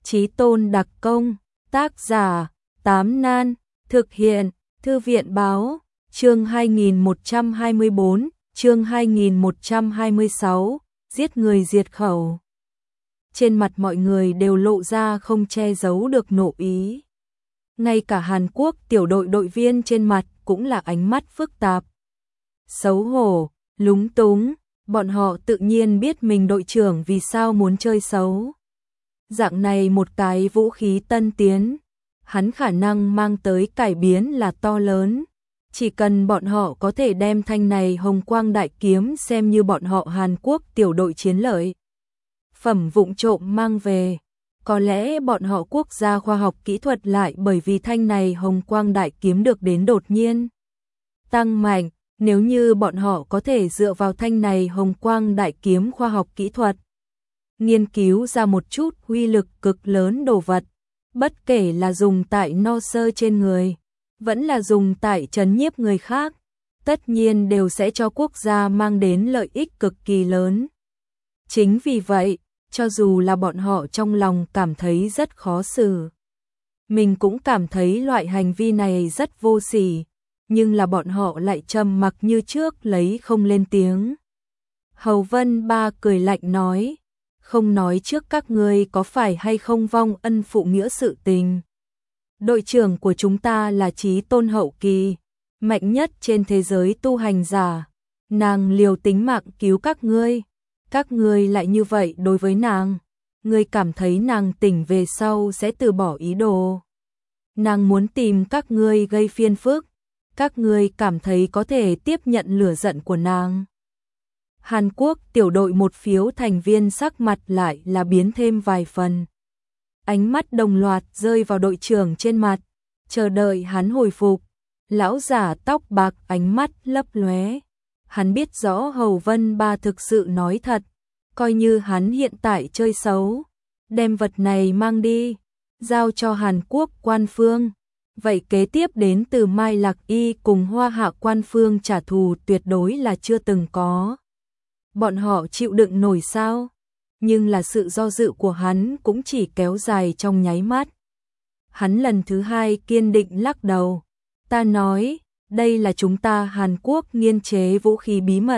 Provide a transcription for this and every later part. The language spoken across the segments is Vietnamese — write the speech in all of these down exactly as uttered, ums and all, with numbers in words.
Chí Tôn đặc công, tác giả, Tám Nan, thực hiện, Thư viện báo, chương hai nghìn một trăm hai mươi bốn, chương hai nghìn một trăm hai mươi sáu, giết người diệt khẩu. Trên mặt mọi người đều lộ ra không che giấu được nộ ý. Ngay cả Hàn Quốc tiểu đội đội viên trên mặt cũng là ánh mắt phức tạp. Xấu hổ, lúng túng, bọn họ tự nhiên biết mình đội trưởng vì sao muốn chơi xấu. Dạng này một cái vũ khí tân tiến, hắn khả năng mang tới cải biến là to lớn. Chỉ cần bọn họ có thể đem thanh này hồng quang đại kiếm xem như bọn họ Hàn Quốc tiểu đội chiến lợi phẩm vụng trộm mang về, có lẽ bọn họ quốc gia khoa học kỹ thuật lại bởi vì thanh này hồng quang đại kiếm được đến đột nhiên tăng mạnh. Nếu như bọn họ có thể dựa vào thanh này hồng quang đại kiếm khoa học kỹ thuật, nghiên cứu ra một chút uy lực cực lớn đồ vật, bất kể là dùng tại no sơ trên người, vẫn là dùng tại trấn nhiếp người khác, tất nhiên đều sẽ cho quốc gia mang đến lợi ích cực kỳ lớn. Chính vì vậy, cho dù là bọn họ trong lòng cảm thấy rất khó xử, mình cũng cảm thấy loại hành vi này rất vô sỉ, nhưng là bọn họ lại trầm mặc như trước lấy không lên tiếng. Hầu Vân Ba cười lạnh nói, không nói trước các ngươi có phải hay không vong ân phụ nghĩa sự tình. Đội trưởng của chúng ta là Chí Tôn hậu kỳ, mạnh nhất trên thế giới tu hành giả, nàng liều tính mạng cứu các ngươi, các ngươi lại như vậy đối với nàng, ngươi cảm thấy nàng tỉnh về sau sẽ từ bỏ ý đồ. Nàng muốn tìm các ngươi gây phiền phức, các ngươi cảm thấy có thể tiếp nhận lửa giận của nàng. Hàn Quốc tiểu đội một phiếu thành viên sắc mặt lại là biến thêm vài phần. Ánh mắt đồng loạt rơi vào đội trưởng trên mặt, chờ đợi hắn hồi phục. Lão giả tóc bạc ánh mắt lấp lóe. Hắn biết rõ Hầu Vân Ba thực sự nói thật, coi như hắn hiện tại chơi xấu, đem vật này mang đi, giao cho Hàn Quốc quan phương. Vậy kế tiếp đến từ Mai Lạc Y cùng Hoa Hạ quan phương trả thù tuyệt đối là chưa từng có. Bọn họ chịu đựng nổi sao? Nhưng là sự do dự của hắn cũng chỉ kéo dài trong nháy mắt. Hắn lần thứ hai kiên định lắc đầu. Ta nói, đây là chúng ta Hàn Quốc nghiên chế vũ khí bí mật.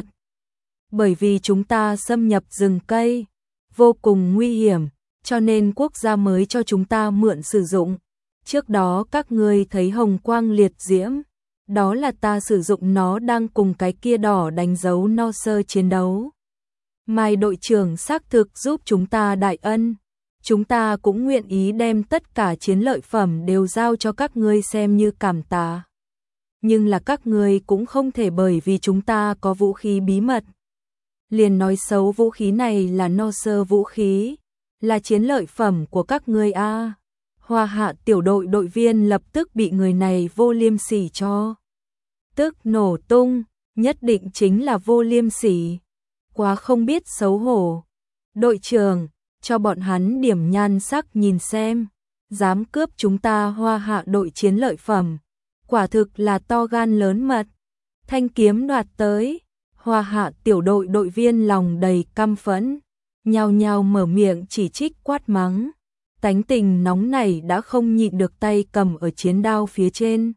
Bởi vì chúng ta xâm nhập rừng cây, vô cùng nguy hiểm, cho nên quốc gia mới cho chúng ta mượn sử dụng. Trước đó các ngươi thấy hồng quang liệt diễm, đó là ta sử dụng nó đang cùng cái kia đỏ đánh dấu no sơ chiến đấu. Mai đội trưởng xác thực giúp chúng ta đại ân, chúng ta cũng nguyện ý đem tất cả chiến lợi phẩm đều giao cho các ngươi xem như cảm tạ. Nhưng là các ngươi cũng không thể bởi vì chúng ta có vũ khí bí mật, liền nói xấu vũ khí này là no sơ vũ khí, là chiến lợi phẩm của các ngươi a. À. Hoa Hạ tiểu đội đội viên lập tức bị người này vô liêm sỉ cho tức nổ tung, nhất định chính là vô liêm sỉ, quá không biết xấu hổ. Đội trưởng, cho bọn hắn điểm nhan sắc nhìn xem, dám cướp chúng ta Hoa Hạ đội chiến lợi phẩm, quả thực là to gan lớn mật. Thanh kiếm đoạt tới, Hoa Hạ tiểu đội đội viên lòng đầy căm phẫn, nhao nhao mở miệng chỉ trích quát mắng. Tánh tình nóng này đã không nhịn được tay cầm ở chiến đao phía trên.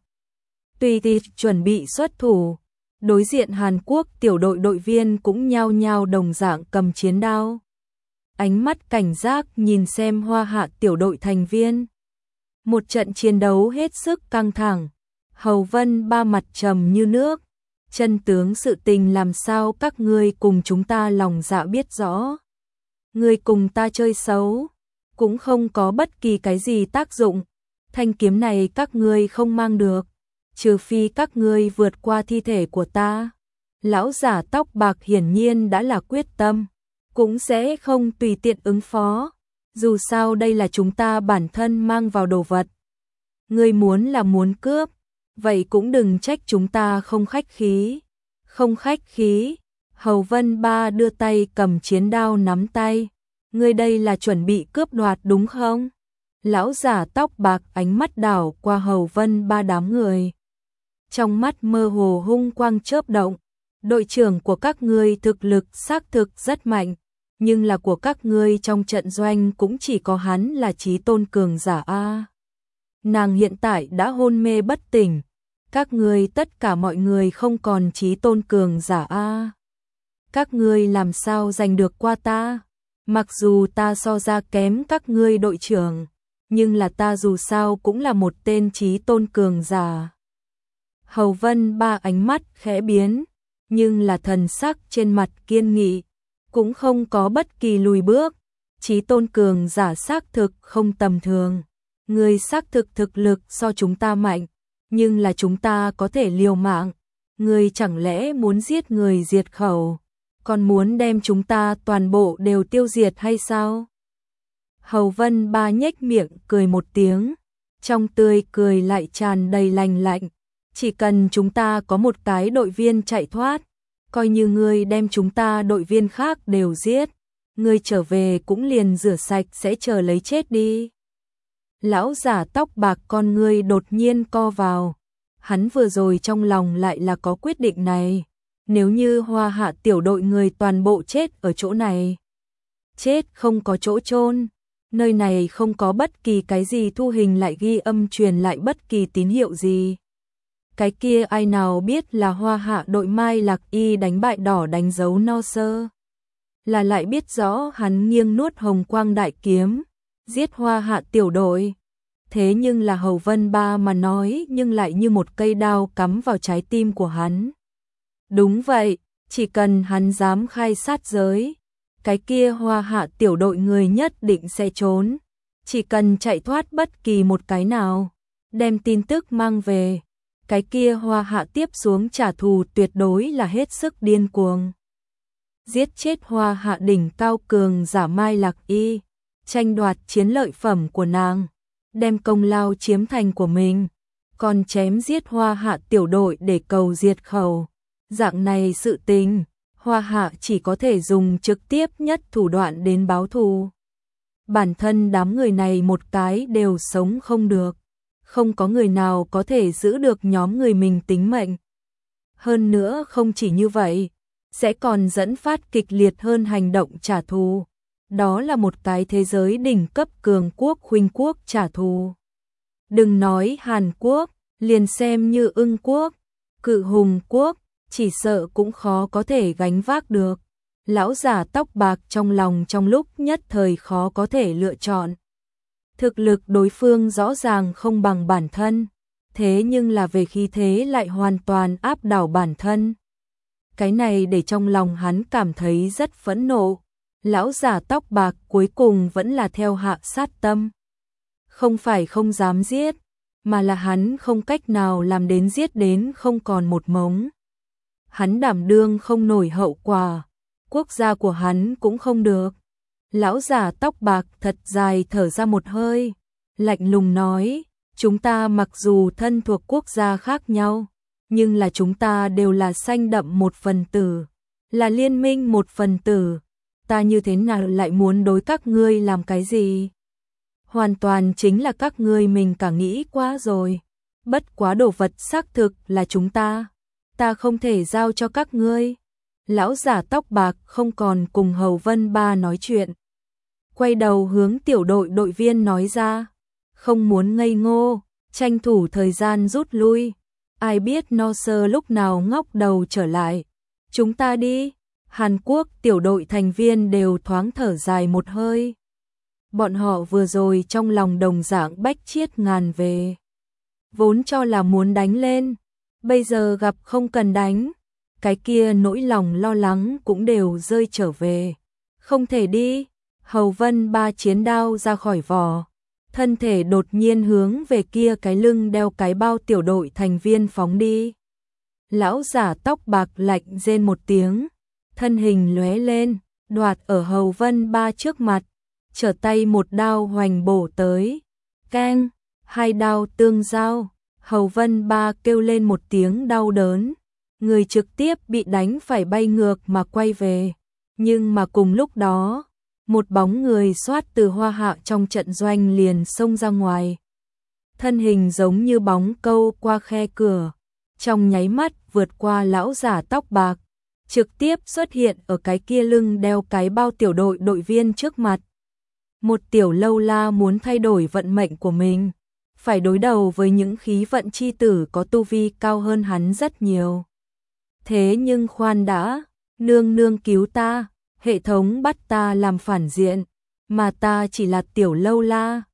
Tùy thì chuẩn bị xuất thủ, đối diện Hàn Quốc tiểu đội đội viên cũng nhao nhao đồng dạng cầm chiến đao. Ánh mắt cảnh giác nhìn xem Hoa Hạ tiểu đội thành viên. Một trận chiến đấu hết sức căng thẳng, Hầu Vân Ba mặt trầm như nước. Chân tướng sự tình làm sao các ngươi cùng chúng ta lòng dạ biết rõ. Ngươi cùng ta chơi xấu, cũng không có bất kỳ cái gì tác dụng. Thanh kiếm này các ngươi không mang được, trừ phi các ngươi vượt qua thi thể của ta. Lão giả tóc bạc hiển nhiên đã là quyết tâm, cũng sẽ không tùy tiện ứng phó. Dù sao đây là chúng ta bản thân mang vào đồ vật. Ngươi muốn là muốn cướp, vậy cũng đừng trách chúng ta không khách khí. Không khách khí, Hầu Vân Ba đưa tay cầm chiến đao nắm tay. Ngươi đây là chuẩn bị cướp đoạt đúng không? Lão giả tóc bạc ánh mắt đảo qua Hầu Vân Ba đám người. Trong mắt mơ hồ hung quang chớp động. Đội trưởng của các ngươi thực lực xác thực rất mạnh. nhưng là của các ngươi trong trận doanh cũng chỉ có hắn là chí tôn cường giả a. Nàng hiện tại đã hôn mê bất tỉnh, các ngươi tất cả mọi người không còn chí tôn cường giả a. Các ngươi làm sao giành được qua ta? Mặc dù ta so ra kém các ngươi đội trưởng, nhưng là ta dù sao cũng là một tên chí tôn cường giả. Hầu Vân Ba ánh mắt khẽ biến, nhưng là thần sắc trên mặt kiên nghị, cũng không có bất kỳ lùi bước. Chí tôn cường giả xác thực không tầm thường, người xác thực thực lực so chúng ta mạnh, nhưng là chúng ta có thể liều mạng, người chẳng lẽ muốn giết người diệt khẩu, còn muốn đem chúng ta toàn bộ đều tiêu diệt hay sao? Hầu Vân Ba nhếch miệng cười một tiếng, trong tươi cười lại tràn đầy lành lạnh, chỉ cần chúng ta có một cái đội viên chạy thoát, coi như ngươi đem chúng ta đội viên khác đều giết, ngươi trở về cũng liền rửa sạch sẽ chờ lấy chết đi. Lão giả tóc bạc con ngươi đột nhiên co vào, hắn vừa rồi trong lòng lại là có quyết định này, nếu như Hoa Hạ tiểu đội người toàn bộ chết ở chỗ này, chết không có chỗ chôn, nơi này không có bất kỳ cái gì thu hình lại ghi âm truyền lại bất kỳ tín hiệu gì. Cái kia ai nào biết là Hoa Hạ đội Mai Lạc Y đánh bại đỏ đánh dấu no sơ, là lại biết rõ hắn nghiêng nuốt hồng quang đại kiếm, giết Hoa Hạ tiểu đội. Thế nhưng là Hầu Vân Ba mà nói nhưng lại như một cây đao cắm vào trái tim của hắn. Đúng vậy, chỉ cần hắn dám khai sát giới, cái kia Hoa Hạ tiểu đội người nhất định sẽ trốn. Chỉ cần chạy thoát bất kỳ một cái nào, đem tin tức mang về, cái kia Hoa Hạ tiếp xuống trả thù tuyệt đối là hết sức điên cuồng. Giết chết Hoa Hạ đỉnh cao cường giả Mai Lạc Y, tranh đoạt chiến lợi phẩm của nàng, đem công lao chiếm thành của mình, còn chém giết Hoa Hạ tiểu đội để cầu diệt khẩu. Dạng này sự tình, Hoa Hạ chỉ có thể dùng trực tiếp nhất thủ đoạn đến báo thù. Bản thân đám người này một cái đều sống không được, không có người nào có thể giữ được nhóm người mình tính mệnh. Hơn nữa không chỉ như vậy, sẽ còn dẫn phát kịch liệt hơn hành động trả thù. Đó là một cái thế giới đỉnh cấp cường quốc khuynh quốc trả thù. Đừng nói Hàn Quốc, liền xem như Ưng Quốc, Cự Hùng Quốc, chỉ sợ cũng khó có thể gánh vác được. Lão giả tóc bạc trong lòng trong lúc nhất thời khó có thể lựa chọn. Thực lực đối phương rõ ràng không bằng bản thân, thế nhưng là về khí thế lại hoàn toàn áp đảo bản thân. Cái này để trong lòng hắn cảm thấy rất phẫn nộ. Lão giả tóc bạc cuối cùng vẫn là theo hạ sát tâm. Không phải không dám giết, mà là hắn không cách nào làm đến giết đến không còn một mống. Hắn đảm đương không nổi hậu quả, quốc gia của hắn cũng không được. Lão giả tóc bạc thật dài thở ra một hơi, lạnh lùng nói, chúng ta mặc dù thân thuộc quốc gia khác nhau, nhưng là chúng ta đều là xanh đậm một phần tử, là liên minh một phần tử. Ta như thế nào lại muốn đối các ngươi làm cái gì? Hoàn toàn chính là các ngươi mình cả nghĩ quá rồi. Bất quá đồ vật xác thực là chúng ta, ta không thể giao cho các ngươi. Lão giả tóc bạc không còn cùng Hầu Vân Ba nói chuyện, quay đầu hướng tiểu đội đội viên nói ra, không muốn ngây ngô, tranh thủ thời gian rút lui. Ai biết no sơ lúc nào ngóc đầu trở lại. Chúng ta đi. Hàn Quốc tiểu đội thành viên đều thoáng thở dài một hơi. Bọn họ vừa rồi trong lòng đồng dạng bách chiết ngàn về. Vốn cho là muốn đánh lên, bây giờ gặp không cần đánh, cái kia nỗi lòng lo lắng cũng đều rơi trở về. Không thể đi. Hầu Vân Ba chiến đao ra khỏi vỏ, thân thể đột nhiên hướng về kia cái lưng đeo cái bao tiểu đội thành viên phóng đi. Lão giả tóc bạc lạnh rên một tiếng, thân hình lóe lên, đoạt ở Hầu Vân Ba trước mặt, trở tay một đao hoành bổ tới. Keng, hai đao tương giao, Hầu Vân Ba kêu lên một tiếng đau đớn, người trực tiếp bị đánh phải bay ngược mà quay về. Nhưng mà cùng lúc đó, một bóng người xoát từ Hoa Hạ trong trận doanh liền xông ra ngoài. Thân hình giống như bóng câu qua khe cửa, trong nháy mắt vượt qua lão giả tóc bạc, trực tiếp xuất hiện ở cái kia lưng đeo cái bao tiểu đội đội viên trước mặt. Một tiểu lâu la muốn thay đổi vận mệnh của mình, phải đối đầu với những khí vận chi tử có tu vi cao hơn hắn rất nhiều. Thế nhưng khoan đã, nương nương cứu ta, hệ thống bắt ta làm phản diện, mà ta chỉ là tiểu lâu la,